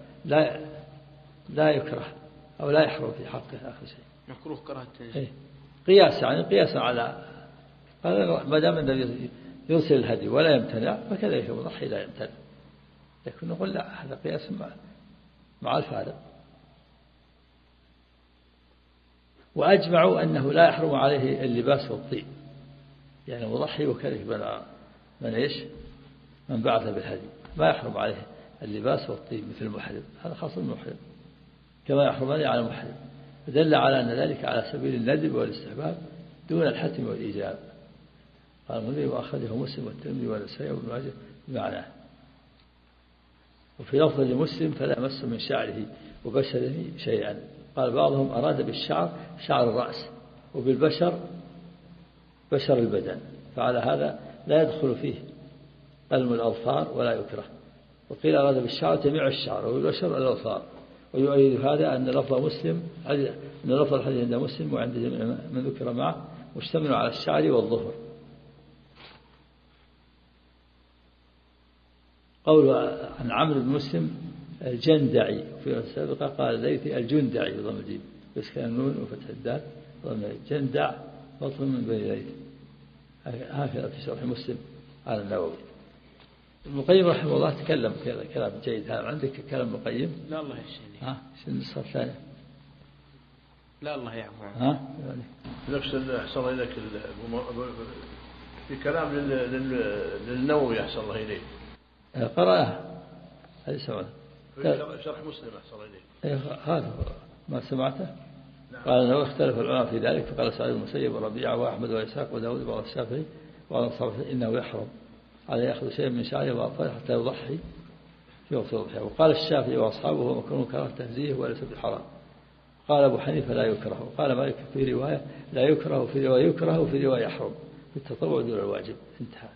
لا يكره أو لا يحرم في حقه آخر شيء، مكروه كراهة التنزيه. قياسا على ما دام النبي يرسل الهدي ولا يمتنع فكذلك المضحي لا يمتنع. لكن نقول لا، هذا قياس مع الفارق. وأجمعوا أنه لا يحرم عليه اللباس والطيب، يعني المضحي وكذلك من بعث بالهدي ما يحرم عليه اللباس والطيب مثل المحرم، هذا خاص بالمحرم كما يحرمان على المحرم. فدل على أن ذلك على سبيل الندب والاستحباب دون الحتم والإيجاب. قال النبي وأخرجه مسلم والترمذي والنسائي وابن ماجه بمعناه. وفي لفظ لمسلم فلا يمس من شعره وبشره شيئا. قال بعضهم أراد بالشعر شعر الرأس وبالبشر بشر البدن، فعلى هذا لا يدخل فيه قلم الأظفار ولا يكره. وقيل أراد بالشعر جميع الشعر وبالبشر الأظفار. ويؤيد هذا أن لفظ الحديث عند مسلم وعند جميع من ذكر معه مشتمل على الشعر والظفر. قول عن عمرو بن مسلم الجندعي في السابقة قال ليثي الجندعي بضم الجيم بإسكان النون وفتح الدال ضم جندع بطن من بني ليث. هكذا في شرح مسلم على النووي. ابن القيم رحمه الله تكلم كلام جيد. هذا عندك كلام ابن القيم؟ لا الله يحسن. شو النسخة الثانية؟ لا الله يعفو عنه. يعني نفس أحسن الله إليك في كلام للنووي أحسن الله إليك. قرأها هذه سمعت شرح مسلم أحسن الله إليك. هذا ما سمعته. قال أنه اختلف العلماء في ذلك، فقال سعيد بن المسيب وربيعة وأحمد وإسحاق وداود وبعض الشافعي وبعض الصحابة إنه يحرم على يأخذ شيء من شعره وأطفاله حتى يضحي في وقت الضحية. وقال الشافعي وأصحابه هو مكروه كراهة تنزيه وليس بحرام. قال أبو حنيفة لا يكره. وقال مالك في رواية لا يكره، في رواية يكره، وفي رواية يحرم بالتطوع دون الواجب. انتهى.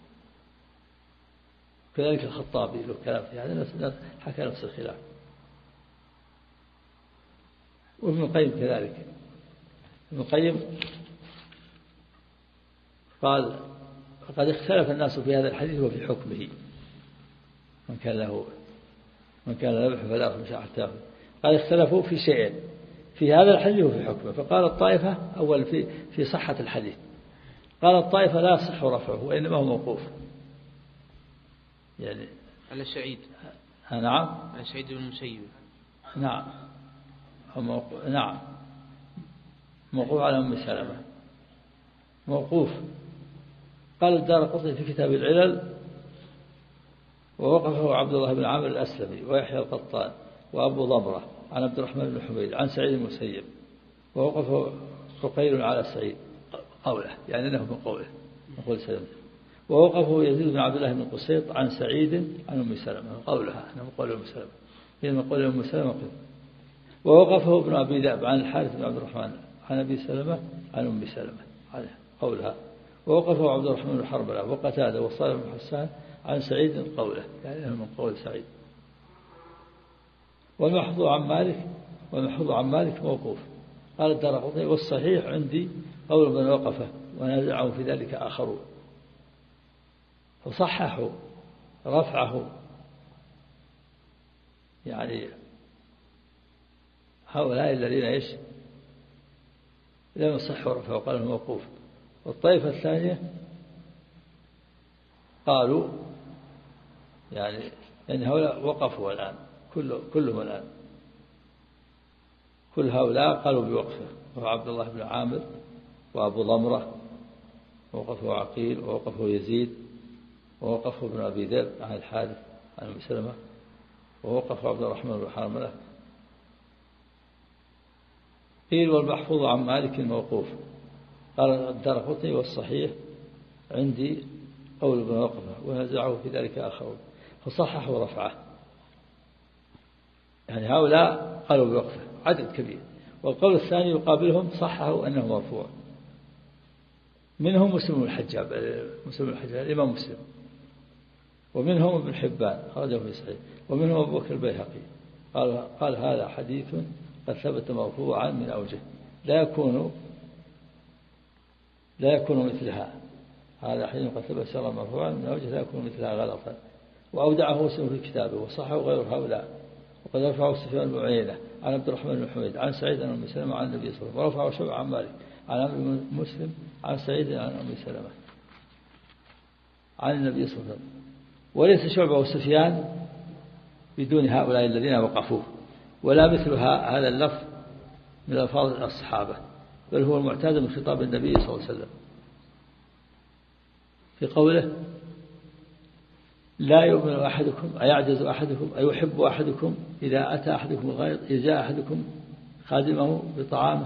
كذلك الخطابي له كلام في هذا، حكى نفس الخلاف. وابن القيم كذلك. ابن القيم قال قد اختلف الناس في هذا الحديث وفي حكمه. من كان ذبح فلا يأخذ شعر حتى يأخذ. قال اختلفوا في شيئين، في هذا الحديث وفي حكمه. فقال الطائفة أول في صحة الحديث، قال الطائفة لا يصح رفعه وإنما هو موقوف. يعني على سعيد. نعم على سعيد بن المسيب. نعم نعم موقوف على أم سلمة موقوف. قال الدارقطني في كتاب العلل ووقفه عبد الله بن عامر الأسلمي ويحيى القطان وأبو ضمرة عن عبد الرحمن بن حميد عن سعيد المسيب، ووقفه عقيل على سعيد قوله، يعني أنه من قوله نقول سلمة. ووقفه يزيد بن عبد الله بن قسيط عن سعيد عن أم سلمة قولها أنه قول أم سلمة، إنما قول أم سلمة. ووقفه ابن أبي ذئب عن الحارث بن عبد الرحمن عن أبي سلمة عن أم سلمة قولها. ووقفه عبد الرحمن بن حربلة وقتادة وصالح بن حسان عن سعيد قوله، يعني أنه من قول سعيد. والمحفوظ عن مالك موقوف قال الدارقطني والصحيح عندي قول من وقفه ونازعه في ذلك آخرون، فصححوا رفعه، يعني هؤلاء الذين إيش لم يصحوا رفعه وقالوا موقوف. والطائفة الثانية قالوا يعني أن هؤلاء وقفوا الآن كلهم الآن، كل هؤلاء قالوا بوقفه، وهو عبد الله بن عامر وأبو ضمرة، ووقفه عقيل، ووقفه يزيد، ووقفه ابن أبي ذر عن الحارث عن أم سلمة، ووقفه عبد الرحمن بن حرملة. قيل والمحفوظ عن مالك موقوف. قال الدارقطني والصحيح عندي قول ابن وقفه ونزعه في ذلك آخرون، فصححوا رفعه. يعني هؤلاء قالوا بوقفه عدد كبير، والقول الثاني يقابلهم صححوا أنه مرفوع. منهم مسلم الحجاج الإمام مسلم، ومنهم ابن حبان خرجه في صحيح، ومنهم أبو بكر البيهقي قال هذا حديث قد ثبت مرفوعا من أوجه لا يكون مثلها. هذا حديث قد ثبت مرفوعا من أوجه لا يكون مثلها غلطا. وأودعه مسلم في كتابه وصحه غير هؤلاء. وقد رفعه سفيان بن عيينة عن عبد الرحمن بن حميد عن سعيد عن أم سلمة عن النبي صلى الله عليه وسلم، ورفعه شعبة عن مالك عن عمرو مسلم عن سعيد عن أم سلمة عن النبي صلى الله عليه وسلم. وليس شعبة وسفيان بدون هؤلاء الذين وقفوه، ولا مثل هذا اللفظ من ألفاظ الصحابة، بل هو المعتاد من خطاب النبي صلى الله عليه وسلم في قوله لا يؤمن أحدكم أيعجز أحدكم أيحب أحدكم إذا أتى أحدكم الغائط إذا جاء أحدكم خادمه بطعامه.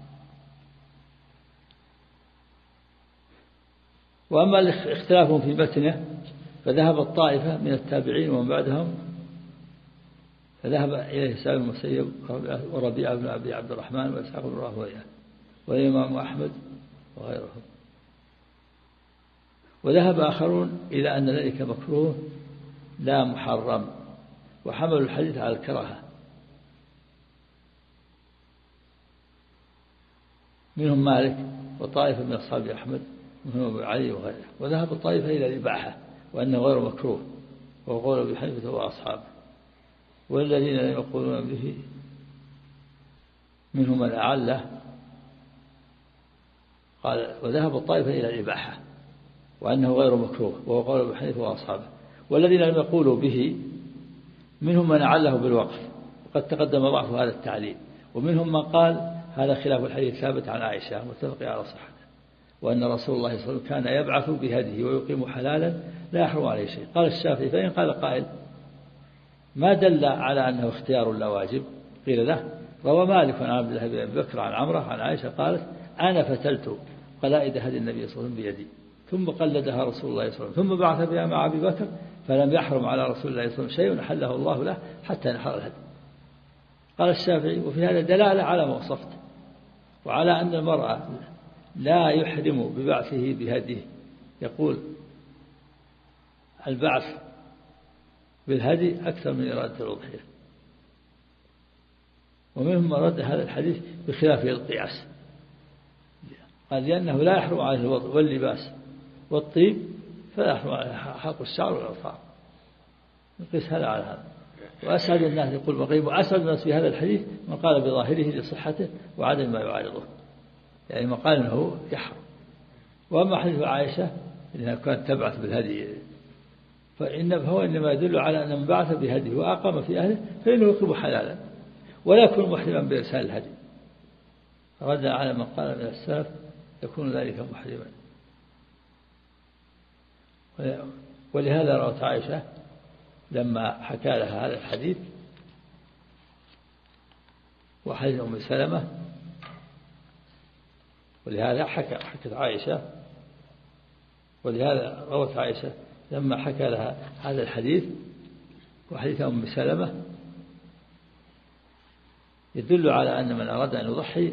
وأما الاختلاف في متنه فذهب الطائفة من التابعين ومن بعدهم، فذهب إليه سعيد بن المسيب وربيعة بن أبي عبد الرحمن وإسحاق بن راهويه والإمام أحمد وغيرهم. وذهب آخرون إلى أن ذلك مكروه لا محرم، وحملوا الحديث على الكراهة. منهم مالك وطائفة من أصحاب أحمد ومنهم أبو علي وغيره. وذهب الطائفة إلى الإباحة وأنه غير مكروه، وقول أبي حنيفة وأصحابه. والذين لا يقولون به منهم من أعله. قال وذهب الطائفة إلى الإباحة وأنه غير مكروه، وهو قول أبي حنيفة وأصحابه. والذين لم يقولوا به منهم من أعله بالوقف، وقد تقدم ضعف هذا التعليل. ومنهم من قال هذا خلاف الحديث ثابت عن عائشة متفق على صحته، وأن رسول الله صلى الله عليه وسلم كان يبعث بهديه ويقيم حلالا لا يحرم عليه شيء. قال الشافعي فإن قال قائل ما دل على أنه اختيار لا واجب، قيل له روى مالك عن عبد الله بن أبي بكر عن عمرة عن عائشة قالت أنا فتلت قلائد هدي النبي صلى الله عليه وسلم بيدي ثم قلدها رسول الله صلى الله عليه وسلم ثم بعث بها مع أبي بكر فلم يحرم على رسول الله صلى الله عليه وسلم شيء أحله الله له حتى نحر الهدي. قال الشافعي وفي هذا دلالة على ما وصفت، وعلى أن المرأة لا يحرم ببعثه بهديه. يقول البعث بالهدي أكثر من إرادة الأضحية. ومنهم من رد هذا الحديث بخلاف القياس، قال لأنه لا يحرم عليه الوضع واللباس والطيب فلا يحرم عليه حلق الشعر والأظفار. نقيس هذا على هذا. وأسعد الناس يقول بقيم وأسعد الناس في هذا الحديث من قال بظاهره لصحته وعدم ما يعارضه، يعني من قال أنه يحرم. وأما حديث عائشة إنها كانت تبعث بالهدي فهو إنما يدل على أن من بعث بهديه وأقام في أهله فإنه يقيم حلالا ولا يكون محرما بإرسال الهدي. رد على من قال من السلف يكون ذلك محرما. ولهذا روت عائشة لما حكى لها هذا الحديث وحديث أم سلمة، ولهذا حكت عائشة، ولهذا روت عائشة لما حكى لها هذا الحديث وحديث أم سلمة يدل على أن من أراد أن يضحي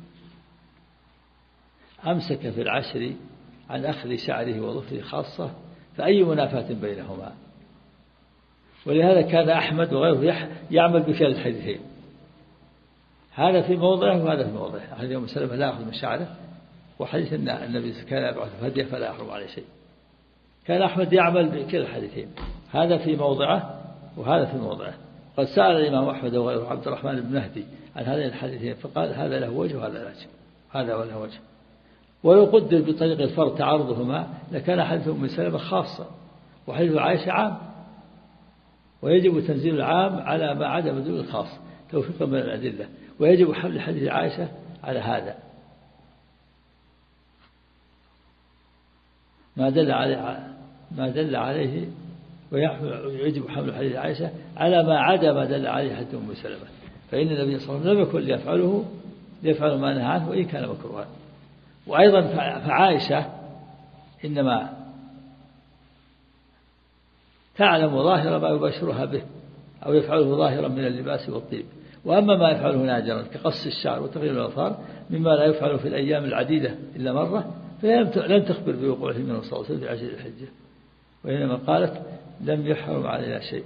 أمسك في العشر عن أخذ شعره وظفره خاصة، فأي منافاة بينهما. ولهذا كان أحمد وغيره يعمل بكلا الحديثين، هذا في موضعه وهذا في موضعه. حديث أم سلمة لا يأخذ من شعره، وحديث أن النبي كان يبعث هديه فلا يحرم عليه شيء. كان أحمد يعمل بكلا الحديثين، هذا في موضعه وهذا في موضعه. قد سأل الإمام أحمد وغيره عبد الرحمن بن مهدي عن هذين الحديثين فقال هذا له وجه وهذا له وجه، هذا وله وجه. ولو قدر بطريق الفرد تعارضهما لكان حديث أم سلمة خاصا وحديث عائشة عام، ويجب تنزيل العام على ما عدا مدلول الخاص توفيقا من الأدلة، ويجب حمل حديث عائشة على هذا ما دل عليه، ويجب حمل حديث عائشة على ما عدا ما دل عليه حديث أم سلمة، فإن النبي صلى الله عليه وسلم لم يكن ليفعل ما نهى عنه وإن كان مكروها. وأيضا فعائشة إنما تعلم ظاهر ما يباشرها به أو يفعله ظاهرا من اللباس والطيب، وأما ما يفعله نادرا كقص الشعر وتغيير الأظفار مما لا يفعل في الأيام العديدة إلا مرة فهي لم تخبر بوقوعه منه صلى الله عليه وسلم في 10 ذي الحجة، وإنما قالت لم يحرم علينا شيء.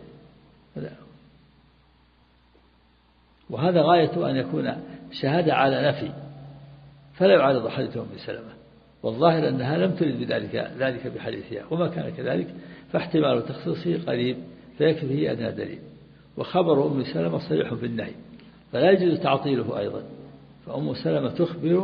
وهذا غاية أن يكون شهادة على نفي فلا يعارض حديث أم سلمة، والظاهر أنها لم ترد ذلك بحديثها، وما كان كذلك فاحتمال تخصيصه قريب فيكفيه أدنى دليل. وخبر أم سلمة صريح في النهي فلا يجوز تعطيله أيضا، فأم سلمة تخبر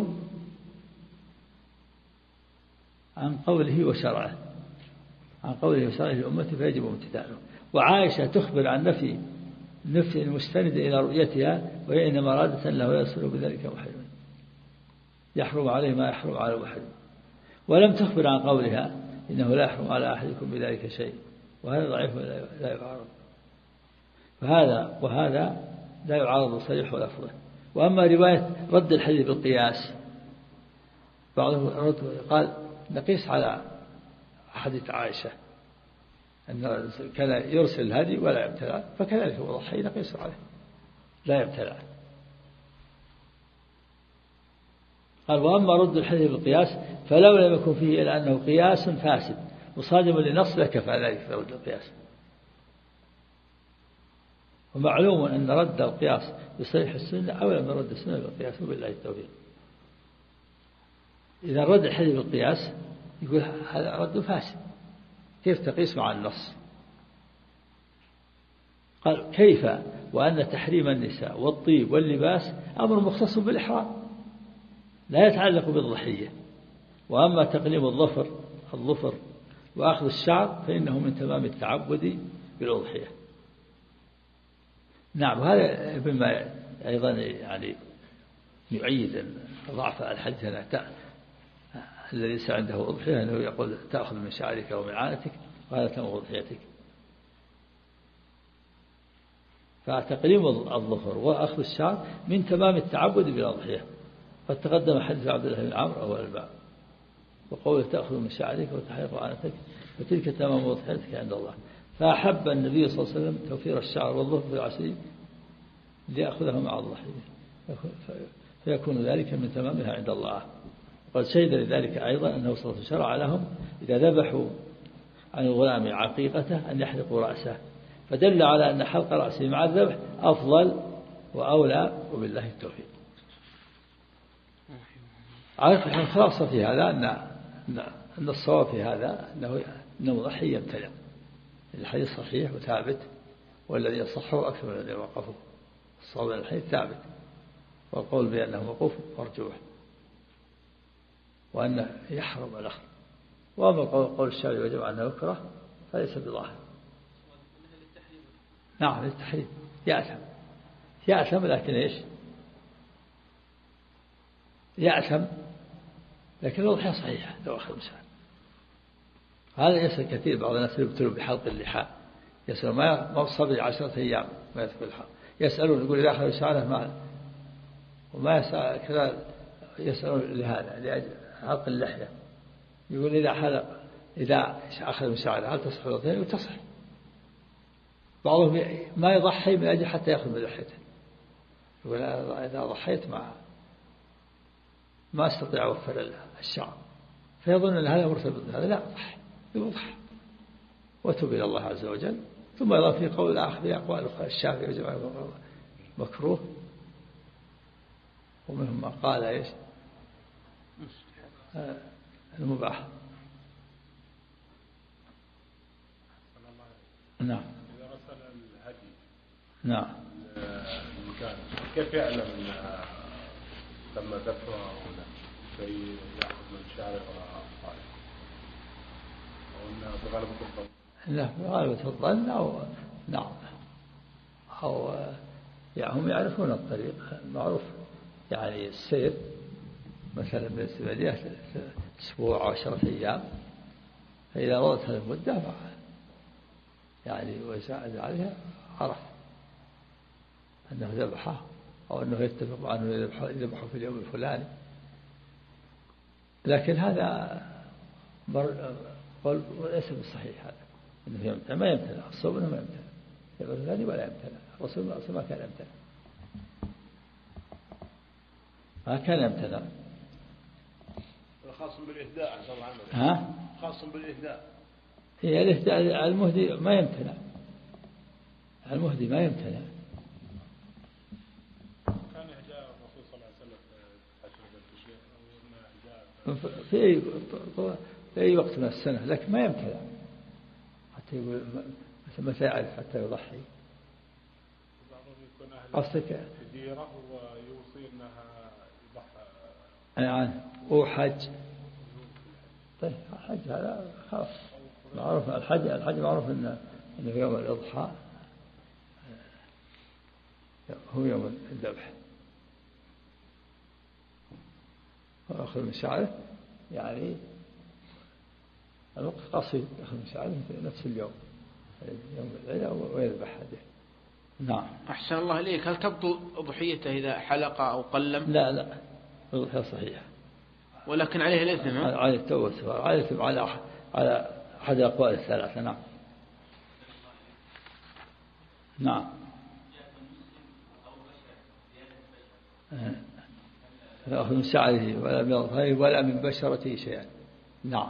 عن قوله وشرعه للأمة فيجب امتثاله. وعائشة تخبر عن نفي المستند إلى رؤيتها وهي إنما أرادت له يصل بذلك محرم يحرم عليه ما يحرم على محرم، ولم تخبر عن قولها إنه لا يحرم على أحدكم بذلك شيء، وهذا ضعيف لا يعارض، وهذا لا يعارض صريح لفظه. وأما رواية رد الحديث بالقياس بعضهم قال نقيس على حديث عائشة أن كان يرسل الهدي ولا يبتلع، فكذلك وضحي نقيس عليه لا يبتلع. قال وأما رد الحديث بالقياس فلو لم يكن فيه إلا أنه قياس فاسد مصادم للنص لكفى ذلك في رد القياس. ومعلوم أن رد القياس بصريح السنة أولى من رد السنة بالقياس، وبالله التوفيق. إذا رد الحديث بالقياس يقول هذا رد فاسد، كيف تقيس مع النص؟ قال كيف وأن تحريم النساء والطيب واللباس أمر مختص بالإحرام لا يتعلق بالضحية، وأما تقليم الظفر وأخذ الشعر فإنه من تمام التعبد بالأضحية. نعم، وهذا مما أيضا يعني يعيد ضعف الحديث الذي ليس عنده أضحية أنه يقول تأخذ من شعرك ومن عانتك وهذا تمام أضحيتك. فتقليم الظفر وأخذ الشعر من تمام التعبد بالأضحية. قد تقدم حديث عبد الله بن عمرو أول الباب، وقوله تأخذ من شعرك وتحلق عانتك فتلك تمام أضحيتك عند الله. فأحب النبي صلى الله عليه وسلم توفير الشعر والظفر في العشرين ليأخذه مع الضحية فيكون ذلك من تمامها عند الله. وقد شهد لذلك أيضا أنه صلى الله عليه وسلم شرع لهم إذا ذبحوا عن الغلام عقيقته أن يحلقوا رأسه، فدل على أن حلق رأسه مع الذبح أفضل وأولى، وبالله التوفيق. الخلاصة في هذا أن الصواب في هذا أنه ضحي يمتنع. الحديث صحيح وثابت، والذي يصحه أكثر من الذي وقفه. الصواب أن الحديث ثابت، والقول بأنه موقوف مرجوح، وأنه يحرم الأخذ. وأما قول الشافعي وجب أنه يكره فليس بظاهر. نعم للتحريم يأثم لكن إيش؟ يأثم لكن الأضحية صحيحة لو أخذ مساء. هذا يسأل كثير، بعض الناس يبتلوا بحلق اللحى، يسأل ما صبر 10 أيام ما يدخل الحلق، يسألون يقول إذا أخذ شعره وما يسأل كذا، يسألون لهذا لأجل حلق اللحية، يقول إذا أخذ من شعره هل تصح الأضحية؟ يقول تصح. بعضهم ما يضحي من أجل حتى يأخذ من لحيته، يقول إذا ضحيت ما استطيع أوفر الشعر، فيظن أن هذا مرتبط بهذا. لا، يضحي وتوب إلى الله عز وجل. ثم أيضا في قول الآخر في أقوال الشافعي وجماعة مكروه، ومنهم من قال إيش المباح. نعم. إذا رسل الهدي نعم. المكان كيف يعلم أنها تم ذبحها هنا كي يأخذ من شارع وأطفاله أو أنها بغلبة الظن؟ لا بغلبة الظن أو نعم أو يعني هم يعرفون الطريق معروف يعني السير مثلا من السبعية أسبوع أو 10 أيام فإذا مضت هذه المدة يعني ويساعد عليها عرف أنه ذبحه أو أنه يتفق عنه يذبحه في اليوم الفلاني. لكن هذا قول ليس بالصحيح هذا أنه يمتنع، ما يمتنع الصوم أنه ما يمتنع اليوم الفلاني ولا يمتنع. الرسول ما كان يمتنع، ما كان يمتنع. خاص بالإهداء ها؟ خاص بالإهداء. هي الإهداء المهدي ما يمتنع، المهدي ما يمتنع. كان إهداء الرسول صلى الله عليه وسلم في أي وقت من السنة لكن ما يمتنع حتى يقول متى يعرف حتى يضحي. قصدك ديره ويوصي أنها يضحى يعني وحج. طيب الحج هذا خلاص معروف، الحج معروف أنه في يوم الإضحى هو يوم الذبح وأخذ من شعره يعني الوقت قصير، أخذ من شعره في نفس اليوم يوم العيد ويذبح هذه. نعم. أحسن الله إليك، هل تبطل أضحيته إذا حلق أو قلم؟ لا الأضحية صحيحة ولكن عليه الإثم. عليه التوبة على أحد الأقوال الثلاثة. نعم. نعم. لا أخذ من شعره ولا من ظهره ولا من بشرته شيئا. نعم.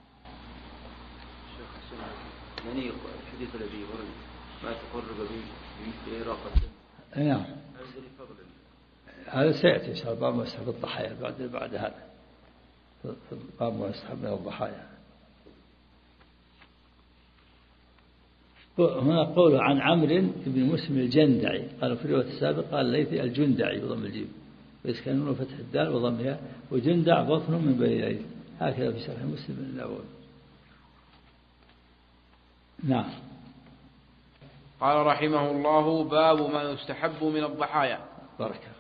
يعني الحديث الذي ورد ما تقرب بمثل إراقة. نعم. هذا سيأتي إن شاء الله باب مستحب الضحايا بعد هذا، باب مستحب من الضحايا. هنا قوله عن عمرو بن مسلم الجندعي، قال في الرواية السابقة قال ليثي الجندعي بضم الجيم ويسكنون فتح الدال وضمها وجندع بطن من بني ليث، هكذا في شرح مسلم الأول. نعم. قال رحمه الله باب ما يستحب من الضحايا. بارك